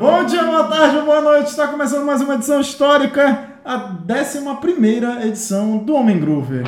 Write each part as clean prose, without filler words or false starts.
Bom dia, boa tarde, boa noite. Está começando mais uma edição histórica, a 11ª edição do Homem Groover.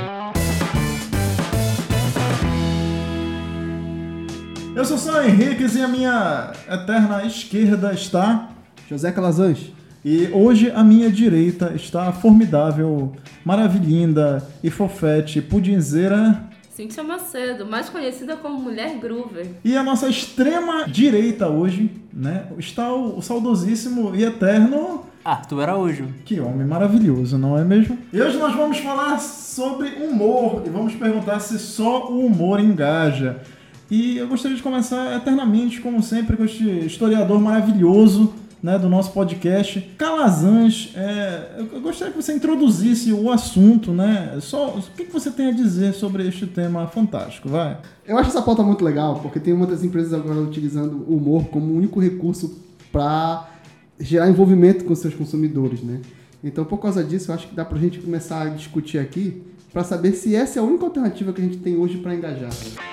Eu sou o São Henriques e à minha eterna esquerda está José Calazans. E hoje à minha direita está a formidável, maravilhinda e fofete pudinzeira Cíntia Macedo, mais conhecida como Mulher Groover. E a nossa extrema direita hoje, né, está o saudosíssimo e eterno Arthur Araújo. Que homem maravilhoso, não é mesmo? E hoje nós vamos falar sobre humor e vamos perguntar se só o humor engaja. E eu gostaria de começar eternamente, como sempre, com este historiador maravilhoso, né, do nosso podcast, Calazans. Eu gostaria que você introduzisse o assunto, né? O que você tem a dizer sobre este tema fantástico, vai? Eu acho essa pauta muito legal, porque tem muitas empresas agora utilizando o humor como o único recurso para gerar envolvimento com seus consumidores, né? Então, por causa disso, eu acho que dá pra gente começar a discutir aqui para saber se essa é a única alternativa que a gente tem hoje para engajar.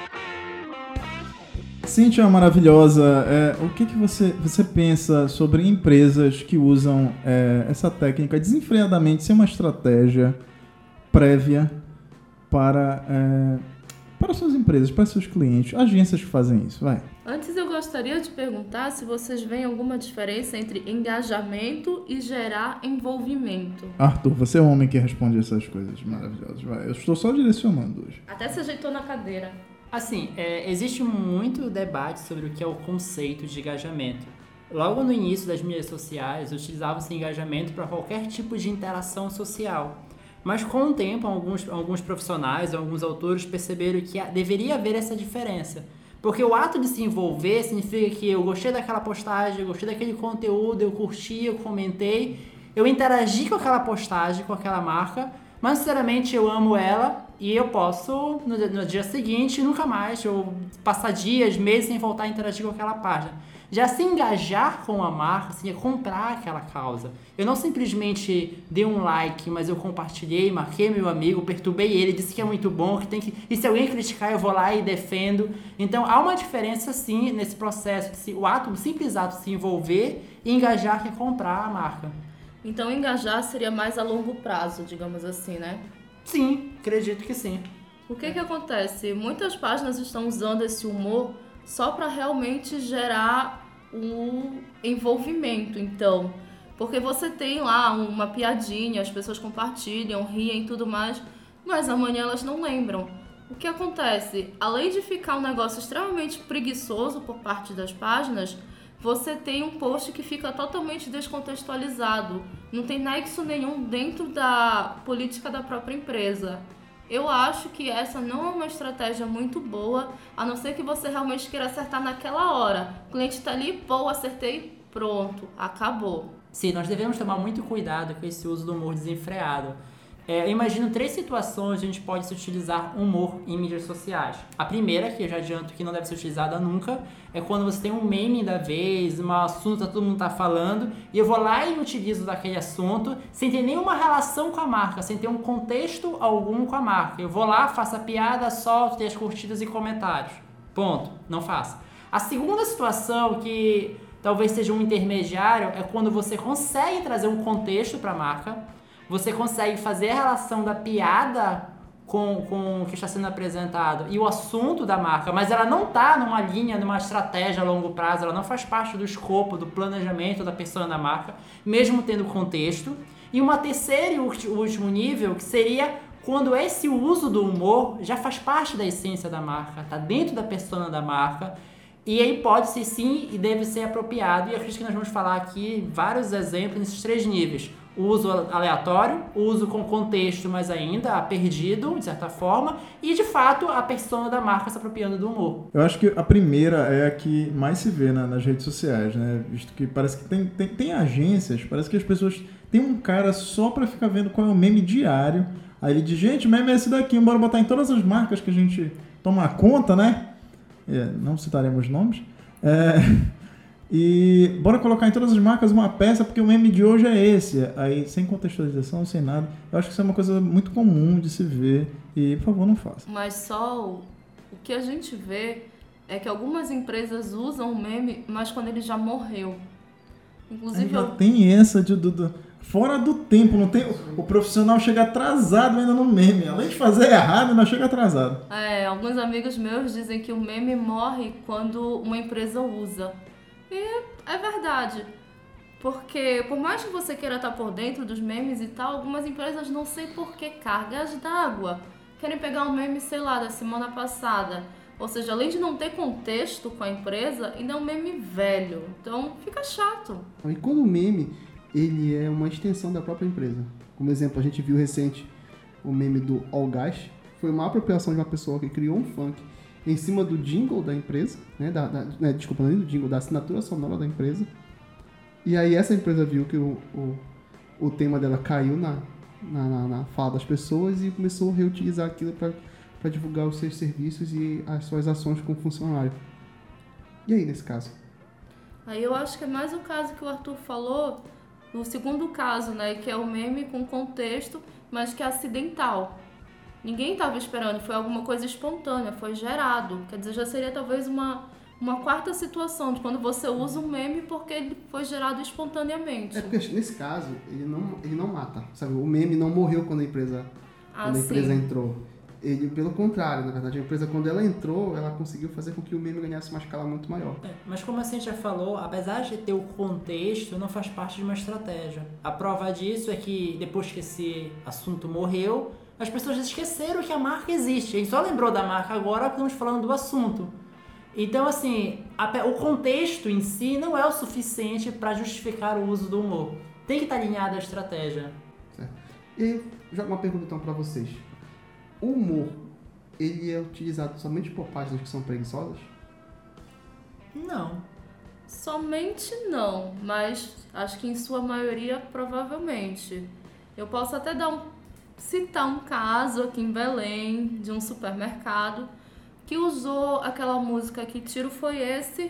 Cíntia maravilhosa, o que você pensa sobre empresas que usam essa técnica desenfreadamente, sem uma estratégia prévia para suas empresas, para seus clientes, agências que fazem isso? Vai. Antes eu gostaria de perguntar se vocês veem alguma diferença entre engajamento e gerar envolvimento. Arthur, você é o homem que responde essas coisas maravilhosas. Vai. Eu estou só direcionando hoje. Até se ajeitou na cadeira. Assim, existe muito debate sobre o que é o conceito de engajamento. Logo no início das mídias sociais, utilizava-se engajamento para qualquer tipo de interação social. Mas com o tempo, alguns profissionais, alguns autores perceberam que deveria haver essa diferença. Porque o ato de se envolver significa que eu gostei daquela postagem, eu gostei daquele conteúdo, eu curti, eu comentei, eu interagi com aquela postagem, com aquela marca, mas sinceramente eu amo ela e eu posso, no dia seguinte, nunca mais, ou passar dias, meses sem voltar a interagir com aquela página. Já se engajar com a marca, assim, é comprar aquela causa. Eu não simplesmente dei um like, mas eu compartilhei, marquei meu amigo, perturbei ele, disse que é muito bom, e se alguém criticar eu vou lá e defendo. Então há uma diferença sim nesse processo, o simples ato de se envolver e engajar que é comprar a marca. Então engajar seria mais a longo prazo, digamos assim, né? Sim, acredito que sim. O que acontece? Muitas páginas estão usando esse humor só para realmente gerar um envolvimento, então. Porque você tem lá uma piadinha, as pessoas compartilham, riem e tudo mais, mas amanhã elas não lembram. O que acontece? Além de ficar um negócio extremamente preguiçoso por parte das páginas, você tem um post que fica totalmente descontextualizado. Não tem nexo nenhum dentro da política da própria empresa. Eu acho que essa não é uma estratégia muito boa, a não ser que você realmente queira acertar naquela hora. O cliente está ali, pô, acertei, pronto, acabou. Sim, nós devemos tomar muito cuidado com esse uso do humor desenfreado. Eu imagino 3 situações onde a gente pode se utilizar humor em mídias sociais. A primeira, que eu já adianto que não deve ser utilizada nunca, é quando você tem um meme da vez, um assunto que todo mundo está falando, e eu vou lá e utilizo daquele assunto sem ter nenhuma relação com a marca, sem ter um contexto algum com a marca. Eu vou lá, faço a piada, solto, tenho as curtidas e comentários. Ponto. Não faço. A segunda situação, que talvez seja um intermediário, é quando você consegue trazer um contexto para a marca, você consegue fazer a relação da piada com o que está sendo apresentado e o assunto da marca, mas ela não está numa linha, numa estratégia a longo prazo, ela não faz parte do escopo, do planejamento da persona da marca, mesmo tendo contexto. E uma terceira e último nível, que seria quando esse uso do humor já faz parte da essência da marca, está dentro da persona da marca, e aí pode ser sim e deve ser apropriado. E acredito que nós vamos falar aqui vários exemplos nesses 3 níveis. O uso aleatório, o uso com contexto, mas ainda perdido, de certa forma, e de fato a persona da marca se apropriando do humor. Eu acho que a primeira é a que mais se vê nas redes sociais, né? Visto que parece que tem agências, parece que as pessoas têm um cara só pra ficar vendo qual é o meme diário. Aí ele diz, gente, o meme é esse daqui, bora botar em todas as marcas que a gente toma conta, né? Não citaremos nomes. E bora colocar em todas as marcas uma peça, porque o meme de hoje é esse. Aí, sem contextualização, sem nada. Eu acho que isso é uma coisa muito comum de se ver. E, por favor, não faça. Mas só o que a gente vê é que algumas empresas usam o meme, mas quando ele já morreu. Inclusive, Ainda tem essa fora do tempo, não tem. O profissional chega atrasado ainda no meme. Além de fazer errado, ainda chega atrasado. Alguns amigos meus dizem que o meme morre quando uma empresa usa. E é verdade. Porque por mais que você queira estar por dentro dos memes e tal, algumas empresas, não sei por que, cargas d'água, querem pegar um meme, sei lá, da semana passada. Ou seja, além de não ter contexto com a empresa, ainda é um meme velho. Então fica chato. E quando o meme, ele é uma extensão da própria empresa. Como exemplo, a gente viu recente o meme do All Gas. Foi uma apropriação de uma pessoa que criou um funk em cima do jingle da empresa, desculpa, não do jingle, da assinatura sonora da empresa. E aí essa empresa viu que o tema dela caiu na fala das pessoas e começou a reutilizar aquilo para divulgar os seus serviços e as suas ações com o funcionário. E aí, nesse caso? Aí eu acho que é mais o caso que o Arthur falou, o segundo caso, né, que é o meme com contexto, mas que é acidental. Ninguém estava esperando, foi alguma coisa espontânea, foi gerado. Quer dizer, já seria talvez uma quarta situação de quando você usa um meme porque ele foi gerado espontaneamente. É porque nesse caso, ele não mata, sabe? O meme não morreu quando a empresa entrou. Ele, pelo contrário, na verdade, a empresa, quando ela entrou, ela conseguiu fazer com que o meme ganhasse uma escala muito maior. Mas como a gente já falou, apesar de ter o contexto, não faz parte de uma estratégia. A prova disso é que depois que esse assunto morreu, as pessoas esqueceram que a marca existe. A gente só lembrou da marca agora porque estamos falando do assunto. Então, assim, o contexto em si não é o suficiente para justificar o uso do humor. Tem que estar alinhado à estratégia. Certo. E aí, jogo uma pergunta então para vocês. O humor, ele é utilizado somente por páginas que são preguiçosas? Não. Somente não, mas acho que em sua maioria, provavelmente. Eu posso até citar um caso aqui em Belém, de um supermercado, que usou aquela música Que Tiro Foi Esse?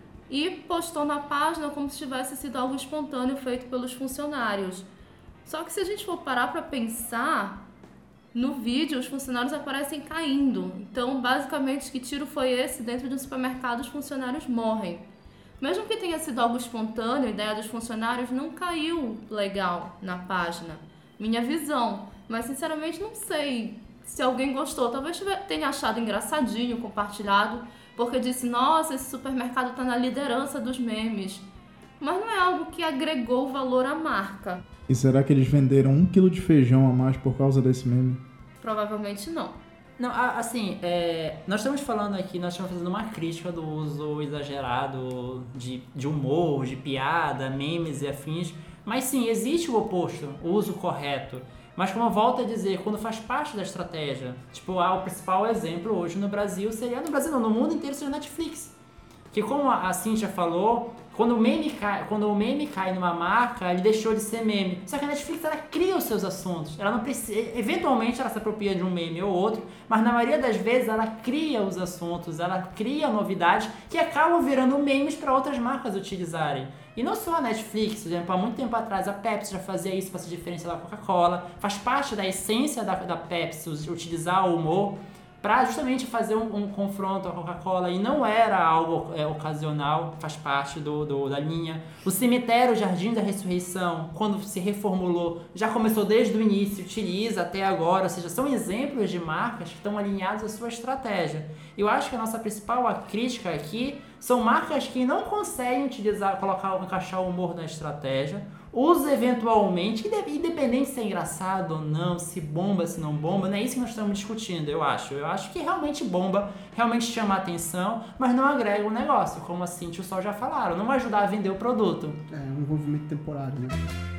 E postou na página como se tivesse sido algo espontâneo feito pelos funcionários. Só que se a gente for parar para pensar, no vídeo os funcionários aparecem caindo. Então, basicamente, que tiro foi esse? Dentro de um supermercado, os funcionários morrem. Mesmo que tenha sido algo espontâneo, a ideia dos funcionários não caiu legal na página. Minha visão. Mas, sinceramente, não sei se alguém gostou. Talvez tenha achado engraçadinho, compartilhado, porque disse, nossa, esse supermercado está na liderança dos memes. Mas não é algo que agregou valor à marca. E será que eles venderam 1 quilo de feijão a mais por causa desse meme? Provavelmente não. Não, assim, nós estamos falando aqui, nós estamos fazendo uma crítica do uso exagerado de humor, de piada, memes e afins. Mas sim, existe o oposto, o uso correto. Mas como eu volto a dizer, quando faz parte da estratégia, tipo, o principal exemplo hoje no Brasil seria, no mundo inteiro seria Netflix. Que como a Cíntia falou, quando o meme cai numa marca, ele deixou de ser meme. Só que a Netflix, ela cria os seus assuntos. Ela não precisa, eventualmente ela se apropria de um meme ou outro, mas na maioria das vezes ela cria os assuntos, ela cria novidades que acabam virando memes para outras marcas utilizarem. E não só a Netflix, por exemplo, há muito tempo atrás a Pepsi já fazia isso para se diferenciar da Coca-Cola. Faz parte da essência da Pepsi utilizar o humor para justamente fazer um confronto à Coca-Cola, e não era algo ocasional, faz parte da linha. O Cemitério Jardim da Ressurreição, quando se reformulou, já começou desde o início, utiliza até agora, ou seja, são exemplos de marcas que estão alinhados à sua estratégia. Eu acho que a nossa principal crítica aqui são marcas que não conseguem encaixar o humor na estratégia, usa eventualmente, independente se é engraçado ou não, se bomba, se não bomba, não é isso que nós estamos discutindo, eu acho. Eu acho que realmente bomba, realmente chama a atenção, mas não agrega o negócio, como a Cintia e o Sol já falaram, não vai ajudar a vender o produto. É um envolvimento temporário, né?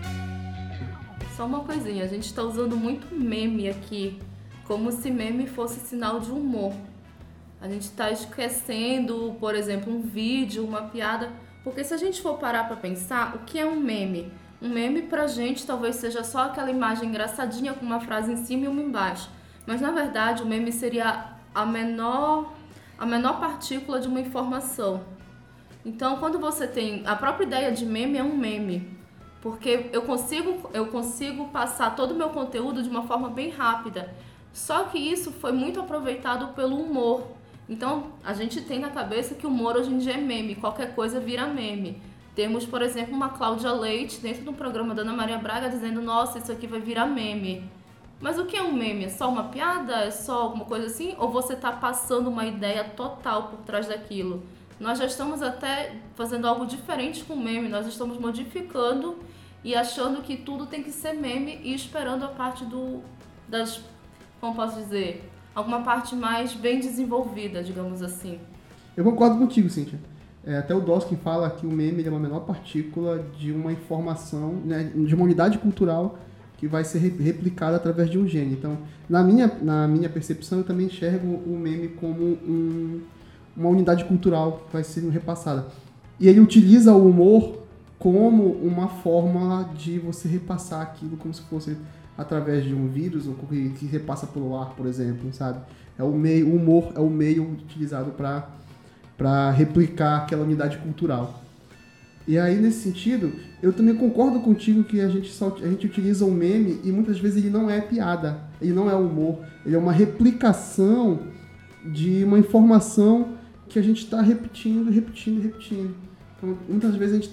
Só uma coisinha, a gente está usando muito meme aqui, como se meme fosse sinal de humor. A gente está esquecendo, por exemplo, um vídeo, uma piada, porque se a gente for parar para pensar, o que é um meme? Um meme pra gente talvez seja só aquela imagem engraçadinha com uma frase em cima e uma embaixo. Mas na verdade o meme seria a menor partícula de uma informação. Então quando você tem a própria ideia de meme, é um meme. Porque eu consigo passar todo o meu conteúdo de uma forma bem rápida. Só que isso foi muito aproveitado pelo humor. Então, a gente tem na cabeça que o humor hoje em dia é meme, qualquer coisa vira meme. Temos, por exemplo, uma Cláudia Leite dentro de um programa da Ana Maria Braga dizendo, nossa, isso aqui vai virar meme. Mas o que é um meme? É só uma piada? É só alguma coisa assim? Ou você está passando uma ideia total por trás daquilo? Nós já estamos até fazendo algo diferente com o meme, nós estamos modificando e achando que tudo tem que ser meme e esperando a parte das, como posso dizer, alguma parte mais bem desenvolvida, digamos assim. Eu concordo contigo, Cíntia. Até o Dawkins fala que o meme é uma menor partícula de uma informação, né, de uma unidade cultural que vai ser replicada através de um gene. Então, na minha percepção, eu também enxergo o meme como uma unidade cultural que vai ser repassada. E ele utiliza o humor como uma forma de você repassar aquilo como se fosse através de um vírus ou que repassa pelo ar, por exemplo, sabe? O humor é o meio utilizado para replicar aquela unidade cultural. E aí, nesse sentido, eu também concordo contigo que a gente utiliza o meme e muitas vezes ele não é piada, ele não é humor, ele é uma replicação de uma informação que a gente está repetindo. Então, muitas vezes a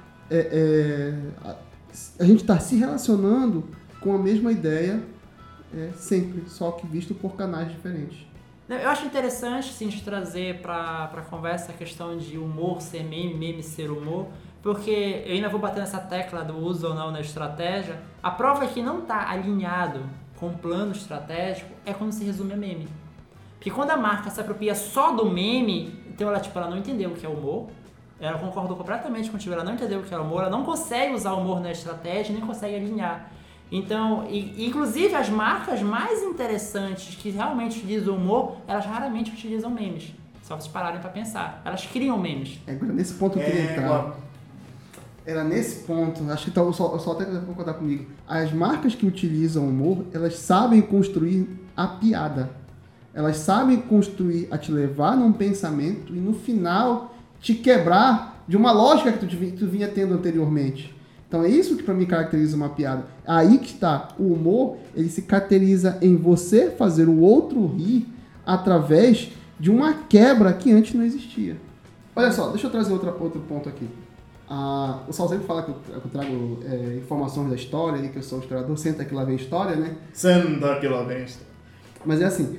gente está se relacionando com a mesma ideia sempre, só que visto por canais diferentes. Eu acho interessante, sim, de trazer para a conversa a questão de humor ser meme, meme ser humor, porque eu ainda vou bater nessa tecla do uso ou não na estratégia. A prova que não está alinhado com o plano estratégico é quando se resume a meme. Porque quando a marca se apropria só do meme, então ela não entendeu o que é humor, ela concordou completamente contigo, ela não entendeu o que é humor, ela não consegue usar o humor na estratégia, nem consegue alinhar. Então, inclusive as marcas mais interessantes que realmente utilizam humor, elas raramente utilizam memes. Só vocês pararem para pensar. Elas criam memes. Agora, nesse ponto eu queria entrar. Era nesse ponto, acho que o Sol até vai concordar comigo. As marcas que utilizam humor, elas sabem construir a piada. Elas sabem construir a te levar num pensamento e no final te quebrar de uma lógica que tu vinha tendo anteriormente. Então é isso que para mim caracteriza uma piada. Aí que está. O humor, ele se caracteriza em você fazer o outro rir através de uma quebra que antes não existia. Olha só, deixa eu trazer outro ponto aqui. O Sal sempre fala que eu trago informações da história, e que eu sou historiador, senta que lá vem história, né? Senta que lá vem história. Mas é assim,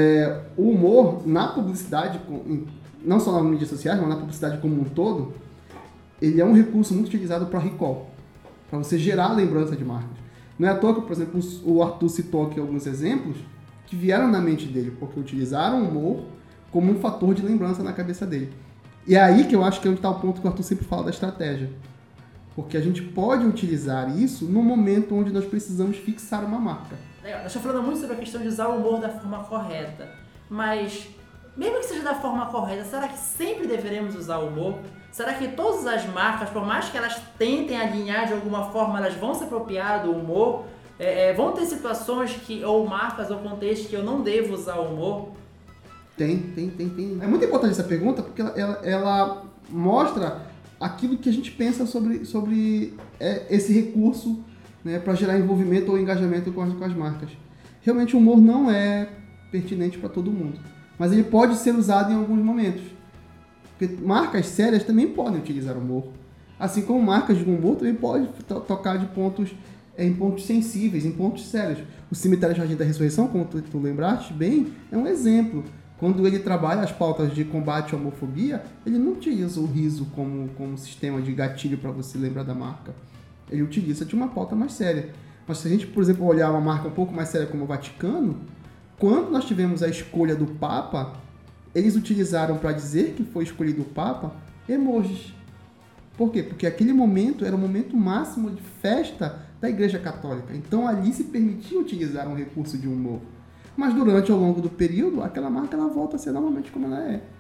o humor na publicidade, não só nas mídias sociais, mas na publicidade como um todo, ele é um recurso muito utilizado para recall, para você gerar lembrança de marcas. Não é à toa que, por exemplo, o Arthur citou aqui alguns exemplos que vieram na mente dele, porque utilizaram o humor como um fator de lembrança na cabeça dele. E é aí que eu acho que é onde está o ponto que o Arthur sempre fala da estratégia. Porque a gente pode utilizar isso no momento onde nós precisamos fixar uma marca. Legal, nós estamos falando muito sobre a questão de usar o humor da forma correta, mas mesmo que seja da forma correta, será que sempre deveremos usar o humor? Será que todas as marcas, por mais que elas tentem alinhar de alguma forma, elas vão se apropriar do humor? Vão ter situações ou marcas ou contextos que eu não devo usar o humor? Tem. É muito importante essa pergunta porque ela mostra aquilo que a gente pensa sobre esse recurso, né, para gerar envolvimento ou engajamento com as marcas. Realmente o humor não é pertinente para todo mundo, mas ele pode ser usado em alguns momentos. Porque marcas sérias também podem utilizar humor. Assim como marcas de humor também podem tocar em pontos sensíveis, em pontos sérios. O Cemitério Jardim da Ressurreição, como tu lembraste bem, é um exemplo. Quando ele trabalha as pautas de combate à homofobia, ele não utiliza o riso como sistema de gatilho para você lembrar da marca. Ele utiliza de uma pauta mais séria. Mas se a gente, por exemplo, olhar uma marca um pouco mais séria como o Vaticano, quando nós tivemos a escolha do Papa, eles utilizaram para dizer que foi escolhido o Papa emojis. Por quê? Porque aquele momento era o momento máximo de festa da Igreja Católica. Então ali se permitia utilizar um recurso de humor. Mas durante, ao longo do período, aquela marca ela volta a ser normalmente como ela é.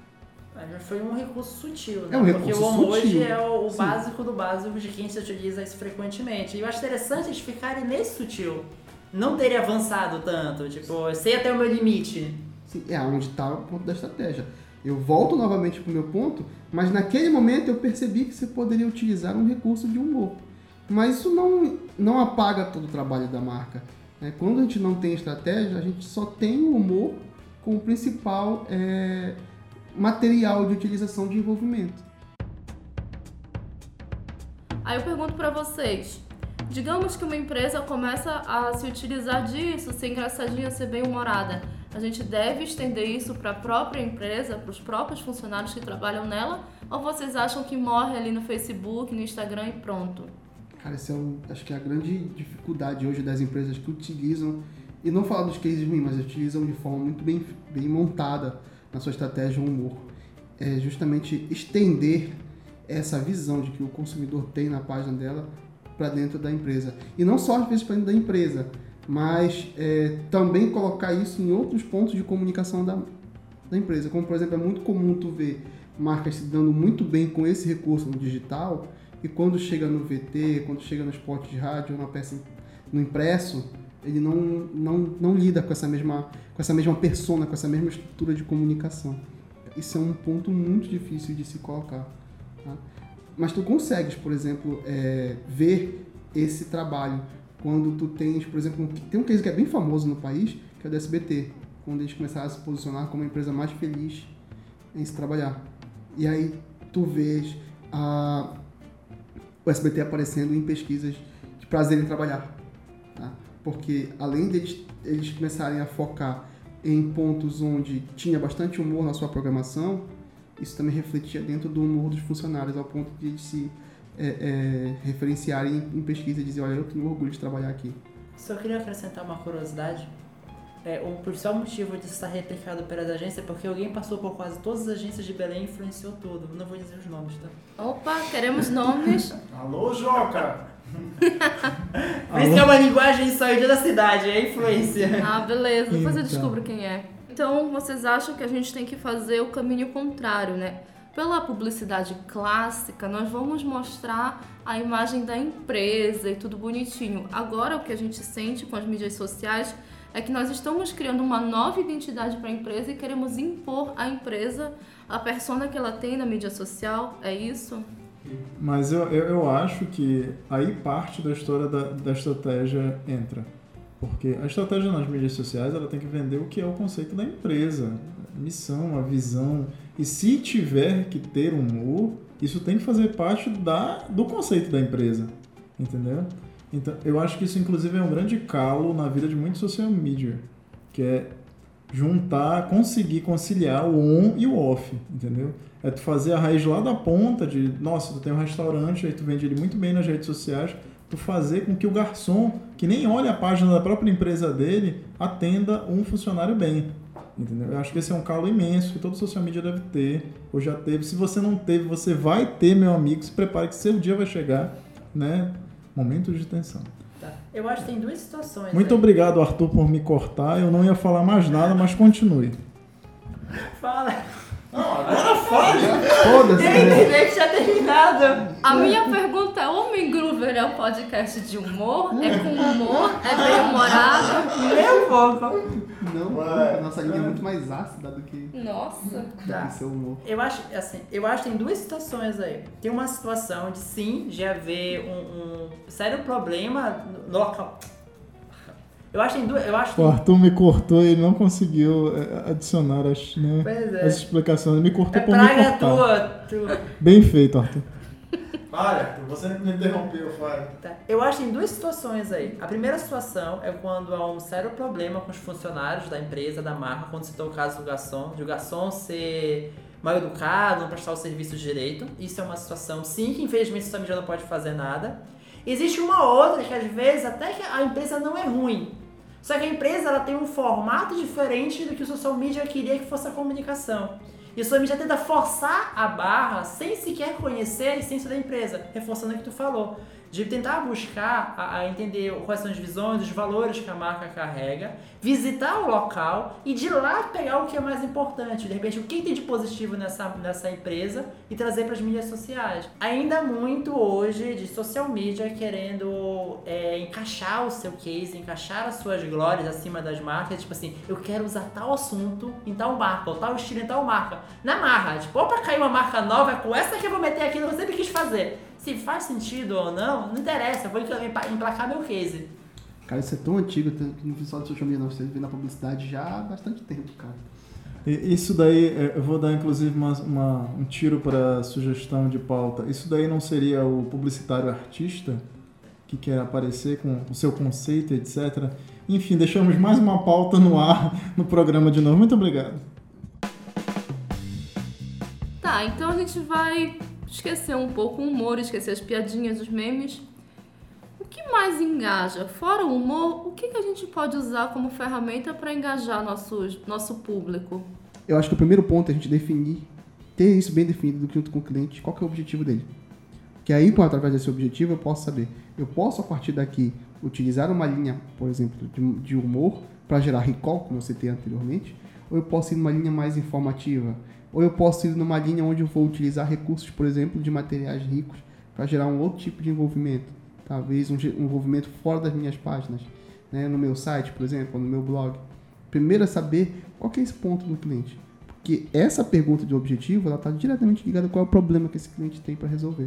Mas foi um recurso sutil, né? É um recurso porque o emoji sutil. é o básico do básico de quem se utiliza isso frequentemente. E eu acho interessante eles ficarem nesse sutil. Não terem avançado tanto. Tipo, eu sei até o meu limite. Sim, é onde está o ponto da estratégia. Eu volto novamente para o meu ponto, mas naquele momento eu percebi que você poderia utilizar um recurso de humor. Mas isso não apaga todo o trabalho da marca. Quando a gente não tem estratégia, a gente só tem o humor como principal material de utilização de envolvimento. Aí eu pergunto para vocês, digamos que uma empresa começa a se utilizar disso, ser engraçadinha, ser bem-humorada. A gente deve estender isso para a própria empresa, para os próprios funcionários que trabalham nela? Ou vocês acham que morre ali no Facebook, no Instagram e pronto? Cara, acho que é a grande dificuldade hoje das empresas que utilizam, e não falar dos cases ruins, mas utilizam de forma muito bem montada na sua estratégia o humor. É justamente estender essa visão de que o consumidor tem na página dela para dentro da empresa. E não só às vezes para dentro da empresa, mas também colocar isso em outros pontos de comunicação da empresa. Como, por exemplo, é muito comum tu ver marcas se dando muito bem com esse recurso no digital, e quando chega no VT, quando chega no spot de rádio, na peça no impresso, ele não lida com essa mesma persona, com essa mesma estrutura de comunicação. Isso é um ponto muito difícil de se colocar. Tá? Mas tu consegues, por exemplo, ver esse trabalho quando tu tens, por exemplo, tem um case que é bem famoso no país, que é o do SBT, quando eles começaram a se posicionar como a empresa mais feliz em se trabalhar. E aí tu vês o SBT aparecendo em pesquisas de prazer em trabalhar. Tá? Porque além deles começarem a focar em pontos onde tinha bastante humor na sua programação, isso também refletia dentro do humor dos funcionários, ao ponto de eles se referenciarem em pesquisa e dizer, olha, eu tenho orgulho de trabalhar aqui. Só queria acrescentar uma curiosidade. O principal motivo disso estar replicado pelas agências é porque alguém passou por quase todas as agências de Belém e influenciou tudo. Não vou dizer os nomes, tá? Opa, queremos nomes. Alô, Joca! Por isso que é uma linguagem saída da cidade, é influência. Ah, beleza. Depois eu Então. descubro quem é. Então, vocês acham que a gente tem que fazer o caminho contrário, né? Pela publicidade clássica, nós vamos mostrar a imagem da empresa e tudo bonitinho. Agora, o que a gente sente com as mídias sociais é que nós estamos criando uma nova identidade para a empresa e queremos impor à empresa a persona que ela tem na mídia social. É isso? Mas eu acho que aí parte da história da estratégia entra. Porque a estratégia nas mídias sociais ela tem que vender o que é o conceito da empresa, a missão, a visão. E se tiver que ter humor, isso tem que fazer parte do conceito da empresa, entendeu? Então, eu acho que isso inclusive é um grande calo na vida de muitos social media, que é conseguir conciliar o on e o off, entendeu? É tu fazer a raiz lá da ponta de, nossa, tu tem um restaurante, aí tu vende ele muito bem nas redes sociais, tu fazer com que o garçom, que nem olha a página da própria empresa dele, atenda um funcionário bem, entendeu? Eu acho que esse é um calo imenso que todo social media deve ter, ou já teve. Se você não teve, você vai ter, meu amigo, se prepare que seu dia vai chegar, né? Momento de tensão. Tá. Eu acho que tem duas situações. Muito obrigado, Arthur, por me cortar. Eu não ia falar mais nada, mas continue. Fala. Não, agora fale. Foda-se, Eu né? entendi que tinha terminado. A minha pergunta é, o Homem Groover é um podcast de humor? É com humor? É bem-humorado? Nem um pouco. Não, a nossa linha é muito mais ácida do que Nossa. Tá. seu humor. Eu acho que tem duas situações aí. Tem uma situação de sim, de haver um sério problema no local. Eu acho que tem duas. O Arthur me cortou e ele não conseguiu adicionar Pois é. as explicações. Ele me cortou É por me praga cortar. tua. Bem feito, Arthur. Olha, você me interrompeu, Fábio. Tá. Eu acho que tem duas situações aí. A primeira situação é quando há um sério problema com os funcionários da empresa, da marca, quando citou o caso do garçom, de o garçom ser mal educado, não prestar o serviço direito. Isso é uma situação, sim, que infelizmente o social media não pode fazer nada. Existe uma outra que às vezes até que a empresa não é ruim. Só que a empresa ela tem um formato diferente do que o social media queria que fosse a comunicação. E o social media tenta forçar a barra sem sequer conhecer a essência da empresa, reforçando o que tu falou. De tentar buscar a entender quais são as visões, os valores que a marca carrega, visitar o local e de lá pegar o que é mais importante. De repente, o que tem de positivo nessa empresa e trazer para as mídias sociais. Ainda muito hoje de social media querendo encaixar o seu case, encaixar as suas glórias acima das marcas. Tipo assim, eu quero usar tal assunto em tal marca, ou tal estilo em tal marca. Na marra, tipo, opa, caiu uma marca nova, é com essa que eu vou meter aqui, eu sempre quis fazer. Se faz sentido ou não interessa, eu vou emplacar meu case. Cara, isso é tão antigo que no visual do social media nós estamos vendo a publicidade já há bastante tempo, cara. Isso daí, eu vou dar inclusive um tiro para a sugestão de pauta. Isso daí não seria o publicitário artista que quer aparecer com o seu conceito, etc. Enfim, deixamos mais uma pauta no ar no programa de novo. Muito obrigado. Tá, então a gente vai esquecer um pouco o humor, esquecer as piadinhas, os memes. O que mais engaja? Fora o humor, o que a gente pode usar como ferramenta para engajar nosso público? Eu acho que o primeiro ponto é a gente ter isso bem definido junto com o cliente, qual que é o objetivo dele. Que aí, através desse objetivo, eu posso saber. Eu posso, a partir daqui, utilizar uma linha, por exemplo, de humor para gerar recall, como eu citei anteriormente, ou eu posso ir numa linha mais informativa, ou eu posso ir numa linha onde eu vou utilizar recursos, por exemplo, de materiais ricos para gerar um outro tipo de envolvimento. Talvez um envolvimento fora das minhas páginas, né? No meu site, por exemplo, ou no meu blog. Primeiro é saber qual que é esse ponto do cliente. Porque essa pergunta de objetivo, ela está diretamente ligada com qual é o problema que esse cliente tem para resolver.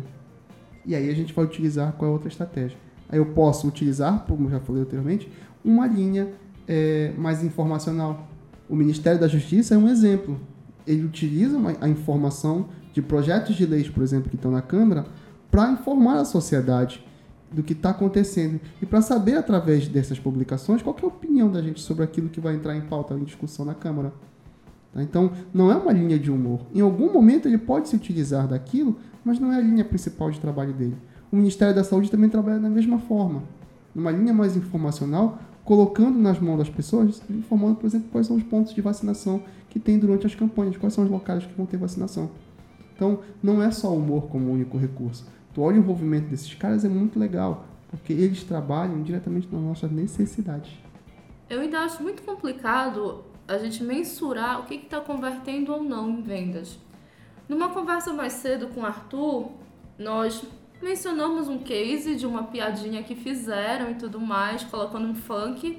E aí a gente vai utilizar qual é a outra estratégia. Aí eu posso utilizar, como eu já falei anteriormente, uma linha mais informacional. O Ministério da Justiça é um exemplo. Ele utiliza a informação de projetos de leis, por exemplo, que estão na Câmara, para informar a sociedade do que está acontecendo e para saber, através dessas publicações, qual que é a opinião da gente sobre aquilo que vai entrar em pauta, em discussão na Câmara. Tá? Então, não é uma linha de humor. Em algum momento ele pode se utilizar daquilo, mas não é a linha principal de trabalho dele. O Ministério da Saúde também trabalha da mesma forma, numa linha mais informacional, colocando nas mãos das pessoas, informando, por exemplo, quais são os pontos de vacinação que tem durante as campanhas, quais são os locais que vão ter vacinação. Então, não é só o humor como único recurso. Olha, o envolvimento desses caras é muito legal, porque eles trabalham diretamente nas nossas necessidades. Eu ainda acho muito complicado a gente mensurar o que está convertendo ou não em vendas. Numa conversa mais cedo com o Arthur, nós mencionamos um case de uma piadinha que fizeram e tudo mais, colocando um funk.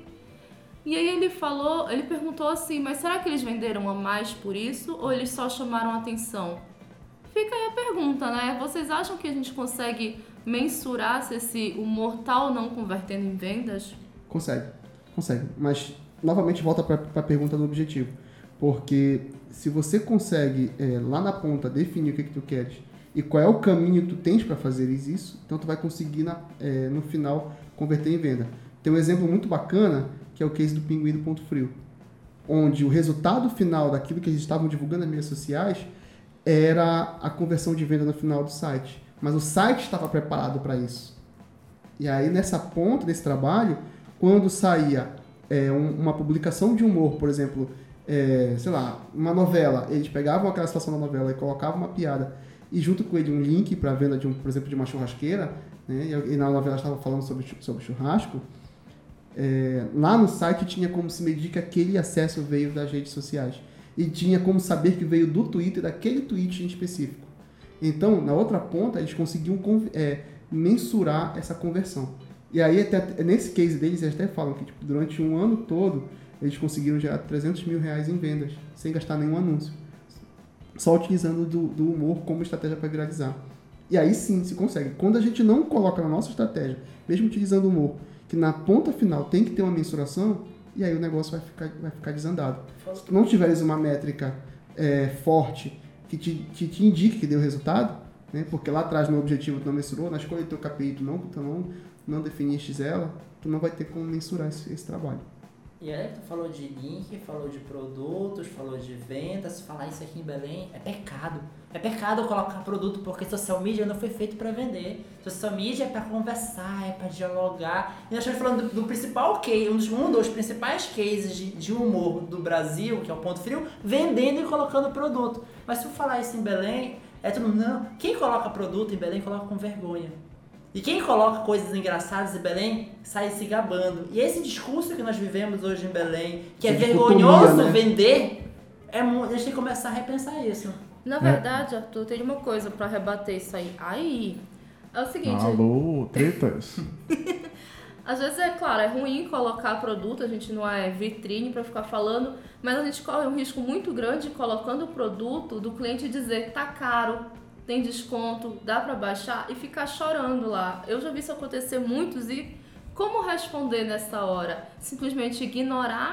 E aí ele perguntou assim, mas será que eles venderam a mais por isso ou eles só chamaram a atenção? Fica aí a pergunta, né? Vocês acham que a gente consegue mensurar se esse humor tá ou não convertendo em vendas? Consegue. Mas, novamente, volta para a pergunta do objetivo. Porque se você consegue, lá na ponta, definir o que tu queres e qual é o caminho que tu tens para fazer isso, então tu vai conseguir, no final, converter em venda. Tem um exemplo muito bacana, que é o case do Pinguim do Ponto Frio, onde o resultado final daquilo que eles estavam divulgando nas mídias sociais era a conversão de venda no final do site. Mas o site estava preparado para isso. E aí, nessa ponta desse trabalho, quando saía uma publicação de humor, por exemplo, uma novela, eles pegavam aquela situação da novela e colocavam uma piada e junto com ele um link para a venda, por exemplo, de uma churrasqueira, né? E na novela estava falando sobre churrasco, lá no site tinha como se medir que aquele acesso veio das redes sociais. E tinha como saber que veio do Twitter, daquele tweet em específico. Então, na outra ponta, eles conseguiam mensurar essa conversão. E aí, até, nesse case deles, eles até falam que durante um ano todo, eles conseguiram gerar R$300 mil em vendas, sem gastar nenhum anúncio. Só utilizando do humor como estratégia para viralizar. E aí sim, se consegue. Quando a gente não coloca na nossa estratégia, mesmo utilizando o humor, que na ponta final tem que ter uma mensuração, e aí o negócio vai ficar desandado. Se tu não tiveres uma métrica forte que te indique que deu resultado, né? Porque lá atrás no objetivo tu não mensurou, na escolha do teu KPI tu não definiste ela, tu não vai ter como mensurar esse trabalho. E aí tu falou de link, falou de produtos, falou de vendas. Falar isso aqui em Belém é pecado. É pecado colocar produto porque social media não foi feito para vender. Social media é para conversar, é para dialogar. E nós estamos falando do principal case, um dos principais cases de humor do Brasil, que é o Ponto Frio, vendendo e colocando produto. Mas se eu falar isso em Belém, todo mundo, não. Quem coloca produto em Belém coloca com vergonha. E quem coloca coisas engraçadas em Belém sai se gabando. E esse discurso que nós vivemos hoje em Belém, que é vergonhoso, né? Vender, a gente tem que começar a repensar isso. Na verdade, Arthur, tem uma coisa pra rebater isso aí. É o seguinte... Alô, tretas. Às vezes, claro, é ruim colocar produto, a gente não é vitrine pra ficar falando, mas a gente corre um risco muito grande colocando o produto do cliente dizer, tá caro, tem desconto, dá pra baixar e ficar chorando lá. Eu já vi isso acontecer muitos e como responder nessa hora? Simplesmente ignorar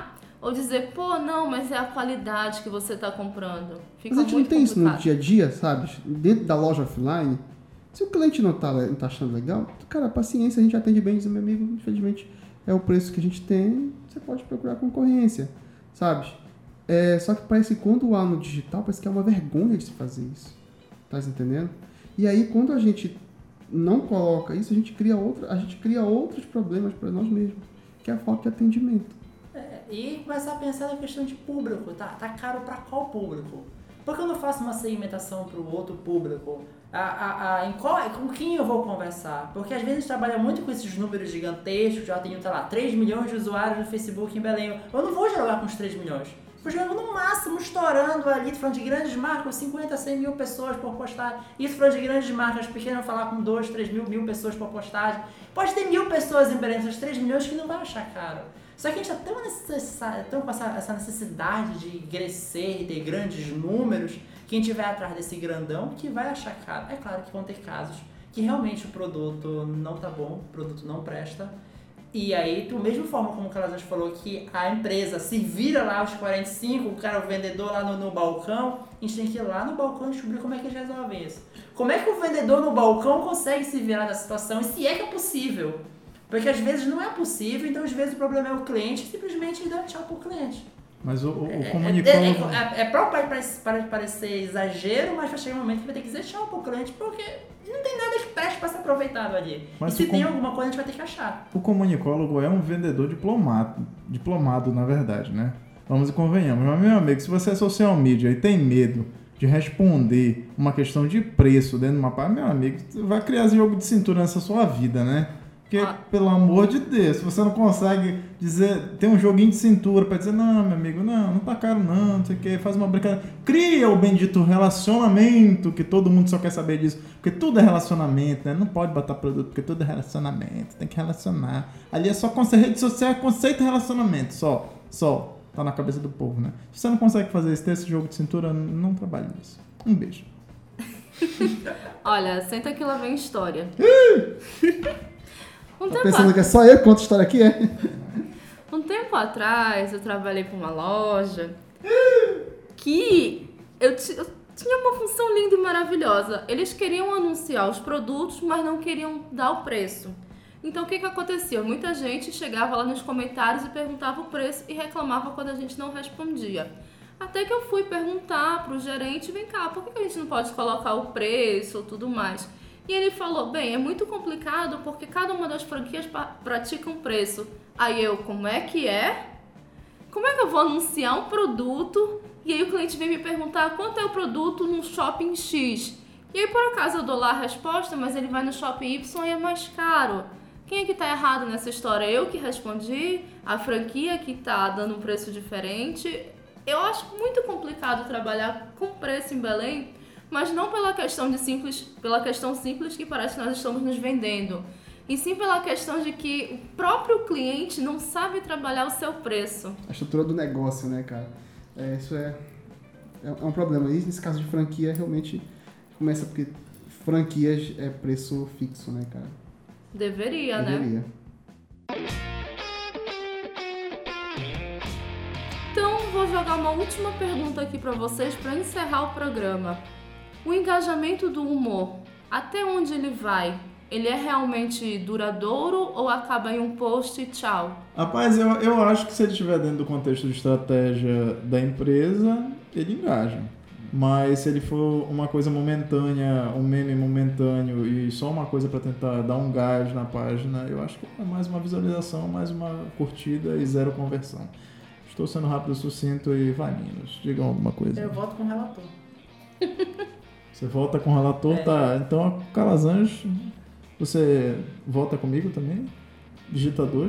ou dizer, pô, não, mas é a qualidade que você está comprando. Fica Mas a gente não muito tem isso no complicado. dia a dia, sabe? Dentro da loja offline, se o cliente não tá achando legal, cara, paciência, a gente atende bem, diz, meu amigo, infelizmente é o preço que a gente tem, você pode procurar concorrência, sabe? Só que parece que quando há no digital, parece que é uma vergonha de se fazer isso. Tá entendendo? E aí, quando a gente não coloca isso, a gente cria outros problemas para nós mesmos, que é a falta de atendimento. E começar a pensar na questão de público, tá caro para qual público? Por que eu não faço uma segmentação para o outro público? Com quem eu vou conversar? Porque às vezes a gente trabalha muito com esses números gigantescos, já tenho, 3 milhões de usuários no Facebook em Belém. Eu não vou jogar com os 3 milhões. Eu jogo no máximo estourando ali, falando de grandes marcas, 50, 100 mil pessoas por postagem. Isso falando de grandes marcas pequenas, falar com 2, 3 mil pessoas por postagem. Pode ter 1.000 pessoas em Belém, essas 3 milhões que não vai achar caro. Só que a gente está tão com essa necessidade de crescer e ter grandes números, quem estiver atrás desse grandão que vai achar caro. É claro que vão ter casos que realmente o produto não tá bom, o produto não presta. E aí, da mesma forma como o Calazans falou que a empresa se vira lá aos 45, o vendedor lá no balcão, a gente tem que ir lá no balcão e descobrir como é que eles resolvem isso. Como é que o vendedor no balcão consegue se virar da situação e se é que é possível? Porque às vezes não é possível, então às vezes o problema é o cliente, simplesmente dá tchau pro cliente. Mas o comunicólogo... Para parecer exagero, mas vai chegar um momento que vai ter que dizer tchau pro cliente, porque não tem nada que preste para ser aproveitado ali. Mas e se tem alguma coisa, a gente vai ter que achar. O comunicólogo é um vendedor diplomado, na verdade, né? Vamos e convenhamos. Mas, meu amigo, se você é social media e tem medo de responder uma questão de preço dentro de uma página, meu amigo, vai criar esse jogo de cintura nessa sua vida, né? Porque, pelo amor de Deus, se você não consegue dizer, tem um joguinho de cintura pra dizer, não, meu amigo, não tá caro não sei o que, faz uma brincadeira. Cria o bendito relacionamento, que todo mundo só quer saber disso. Porque tudo é relacionamento, né? Não pode botar produto, porque tudo é relacionamento, tem que relacionar. Ali é só rede social, é conceito de relacionamento, só. Tá na cabeça do povo, né? Se você não consegue fazer isso, ter esse jogo de cintura, não trabalhe nisso. Um beijo. Olha, senta que lá vem história. Tá pensando que é só eu que conto história aqui, é? Um tempo atrás, eu trabalhei para uma loja que eu tinha uma função linda e maravilhosa. Eles queriam anunciar os produtos, mas não queriam dar o preço. Então, o que acontecia? Muita gente chegava lá nos comentários e perguntava o preço e reclamava quando a gente não respondia. Até que eu fui perguntar para o gerente, vem cá, por que a gente não pode colocar o preço ou tudo mais? E ele falou, bem, é muito complicado porque cada uma das franquias pratica um preço. Aí eu, como é que é? Como é que eu vou anunciar um produto e aí o cliente vem me perguntar quanto é o produto no shopping X? E aí por acaso eu dou lá a resposta, mas ele vai no shopping Y e é mais caro. Quem é que tá errado nessa história? Eu que respondi? A franquia que tá dando um preço diferente? Eu acho muito complicado trabalhar com preço em Belém, mas não pela questão simples que parece que nós estamos nos vendendo, e sim pela questão de que o próprio cliente não sabe trabalhar o seu preço. A estrutura do negócio, né, cara? Isso é um problema. E nesse caso de franquia, realmente começa porque franquias é preço fixo, né, cara? Deveria, né? Então, vou jogar uma última pergunta aqui para vocês para encerrar o programa. O engajamento do humor, até onde ele vai? Ele é realmente duradouro ou acaba em um post e tchau? Rapaz, eu acho que se ele estiver dentro do contexto de estratégia da empresa, ele engaja. Mas se ele for uma coisa momentânea, um meme momentâneo e só uma coisa para tentar dar um gás na página, eu acho que é mais uma visualização, mais uma curtida e zero conversão. Estou sendo rápido, sucinto e vai, meninos. Digam alguma coisa. Eu voto com o relator. Você volta com o relator, tá? Então, Calazans, você volta comigo também? Digita 2.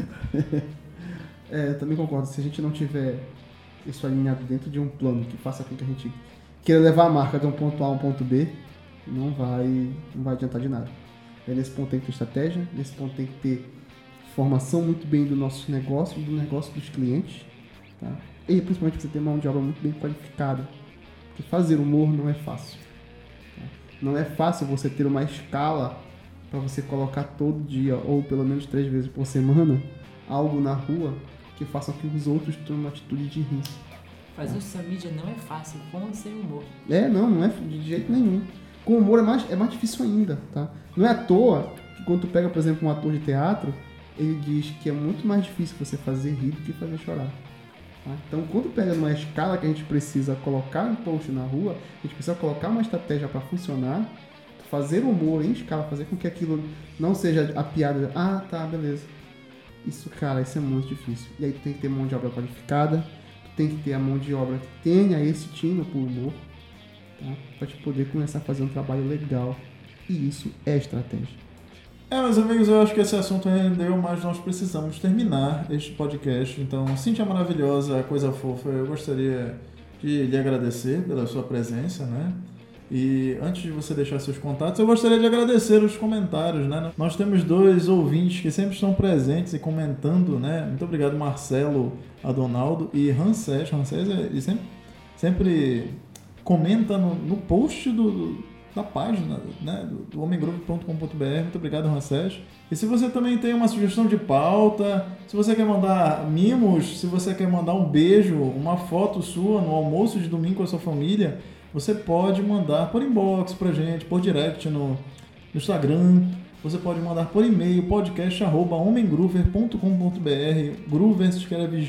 Eu também concordo. Se a gente não tiver isso alinhado dentro de um plano que faça com que a gente queira levar a marca de um ponto A a um ponto B, não vai adiantar de nada. Nesse ponto tem que ter estratégia, nesse ponto tem que ter formação muito bem do nosso negócio, do negócio dos clientes, tá? E principalmente você ter mão de obra muito bem qualificada. Porque fazer humor não é fácil. Não é fácil você ter uma escala para você colocar todo dia, ou pelo menos 3 vezes por semana, algo na rua que façam com que os outros tomem uma atitude de risco. Fazer social media não é fácil, com sem humor. Não é de jeito nenhum. Com humor é mais difícil ainda, tá? Não é à toa que quando tu pega, por exemplo, um ator de teatro, ele diz que é muito mais difícil você fazer rir do que fazer chorar. Tá? Então, quando pega numa escala que a gente precisa colocar um post na rua, a gente precisa colocar uma estratégia para funcionar, fazer humor em escala, fazer com que aquilo não seja a piada, tá, beleza. Isso é muito difícil. E aí tu tem que ter mão de obra qualificada, tu tem que ter a mão de obra que tenha esse tino pro humor, tá? Pra te poder começar a fazer um trabalho legal. E isso é estratégia. Meus amigos, eu acho que esse assunto rendeu, mas nós precisamos terminar este podcast. Então, Cíntia maravilhosa, coisa fofa, eu gostaria de lhe agradecer pela sua presença, né? E antes de você deixar seus contatos, eu gostaria de agradecer os comentários, né? Nós temos 2 ouvintes que sempre estão presentes e comentando, né? Muito obrigado, Marcelo Adonaldo e Ramsés. Ramsés, ele sempre comenta no post da página, né? do homemgroove.com.br. Muito obrigado, Ramsés. E se você também tem uma sugestão de pauta, se você quer mandar mimos, se você quer mandar um beijo, uma foto sua no almoço de domingo com a sua família, você pode mandar por inbox pra gente, por direct no Instagram. Você pode mandar por e-mail, podcast@homemgroover.com.br. Groover se escreve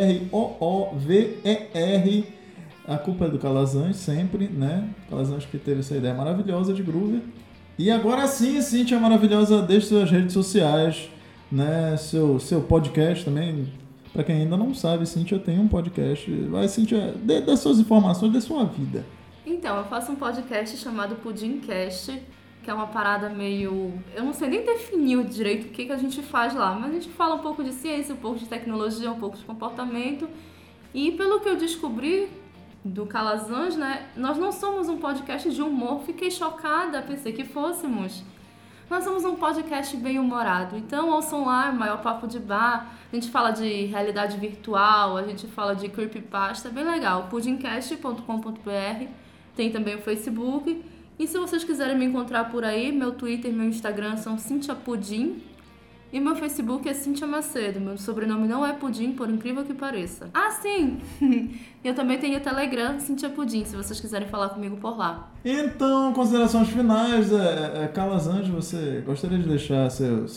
Groover. A culpa é do Calazans sempre, né? Calazans que teve essa ideia maravilhosa de Groover. E agora sim, Cíntia maravilhosa, deixe suas redes sociais, né? Seu podcast também. Pra quem ainda não sabe, Cíntia tem um podcast. Vai, Cíntia, dê suas informações, dê sua vida. Então, eu faço um podcast chamado Pudimcast, que é uma parada meio... Eu não sei nem definir direito o que a gente faz lá, mas a gente fala um pouco de ciência, um pouco de tecnologia, um pouco de comportamento. E pelo que eu descobri do Calazans, né, nós não somos um podcast de humor. Fiquei chocada, pensei que fôssemos. Nós somos um podcast bem humorado. Então, ouçam lá, maior papo de bar. A gente fala de realidade virtual, a gente fala de creepypasta, bem legal. pudimcast.com.br. Tem também o Facebook. E se vocês quiserem me encontrar por aí, meu Twitter e meu Instagram são Cíntia Pudim. E meu Facebook é Cíntia Macedo. Meu sobrenome não é Pudim, por incrível que pareça. Ah, sim! Eu também tenho o Telegram, Cíntia Pudim, se vocês quiserem falar comigo por lá. Então, considerações finais. Calazans, você gostaria de deixar seus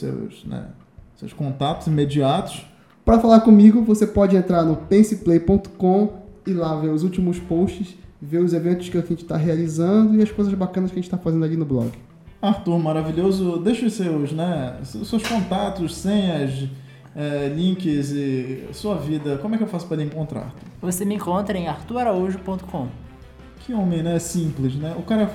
contatos imediatos? Para falar comigo, você pode entrar no penseplay.com e lá ver os últimos posts, ver os eventos que a gente está realizando e as coisas bacanas que a gente está fazendo ali no blog. Arthur, maravilhoso. Deixe os seus contatos, senhas, links e sua vida. Como é que eu faço para lhe encontrar? Você me encontra em arturaraújo.com. Que homem, né? Simples, né?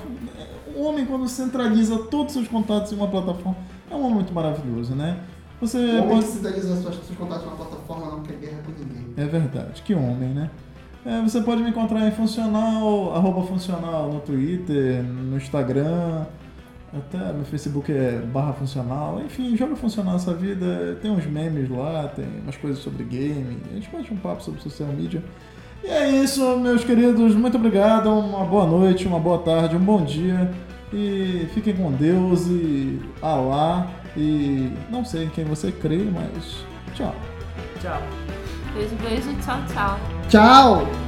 O homem, quando centraliza todos os seus contatos em uma plataforma, é um homem muito maravilhoso, né? Você o homem pode... que centraliza seus contatos em uma plataforma não quer guerra com ninguém. É verdade. Que homem, né? Você pode me encontrar em Funcional, @Funcional no Twitter, no Instagram, até meu Facebook é /Funcional. Enfim, joga Funcional essa vida, tem uns memes lá, tem umas coisas sobre game, a gente bate um papo sobre social media. E é isso, meus queridos, muito obrigado, uma boa noite, uma boa tarde, um bom dia, e fiquem com Deus e Alá, e não sei em quem você crê, mas tchau. Tchau. Beijo, beijo, tchau, tchau. Tchau!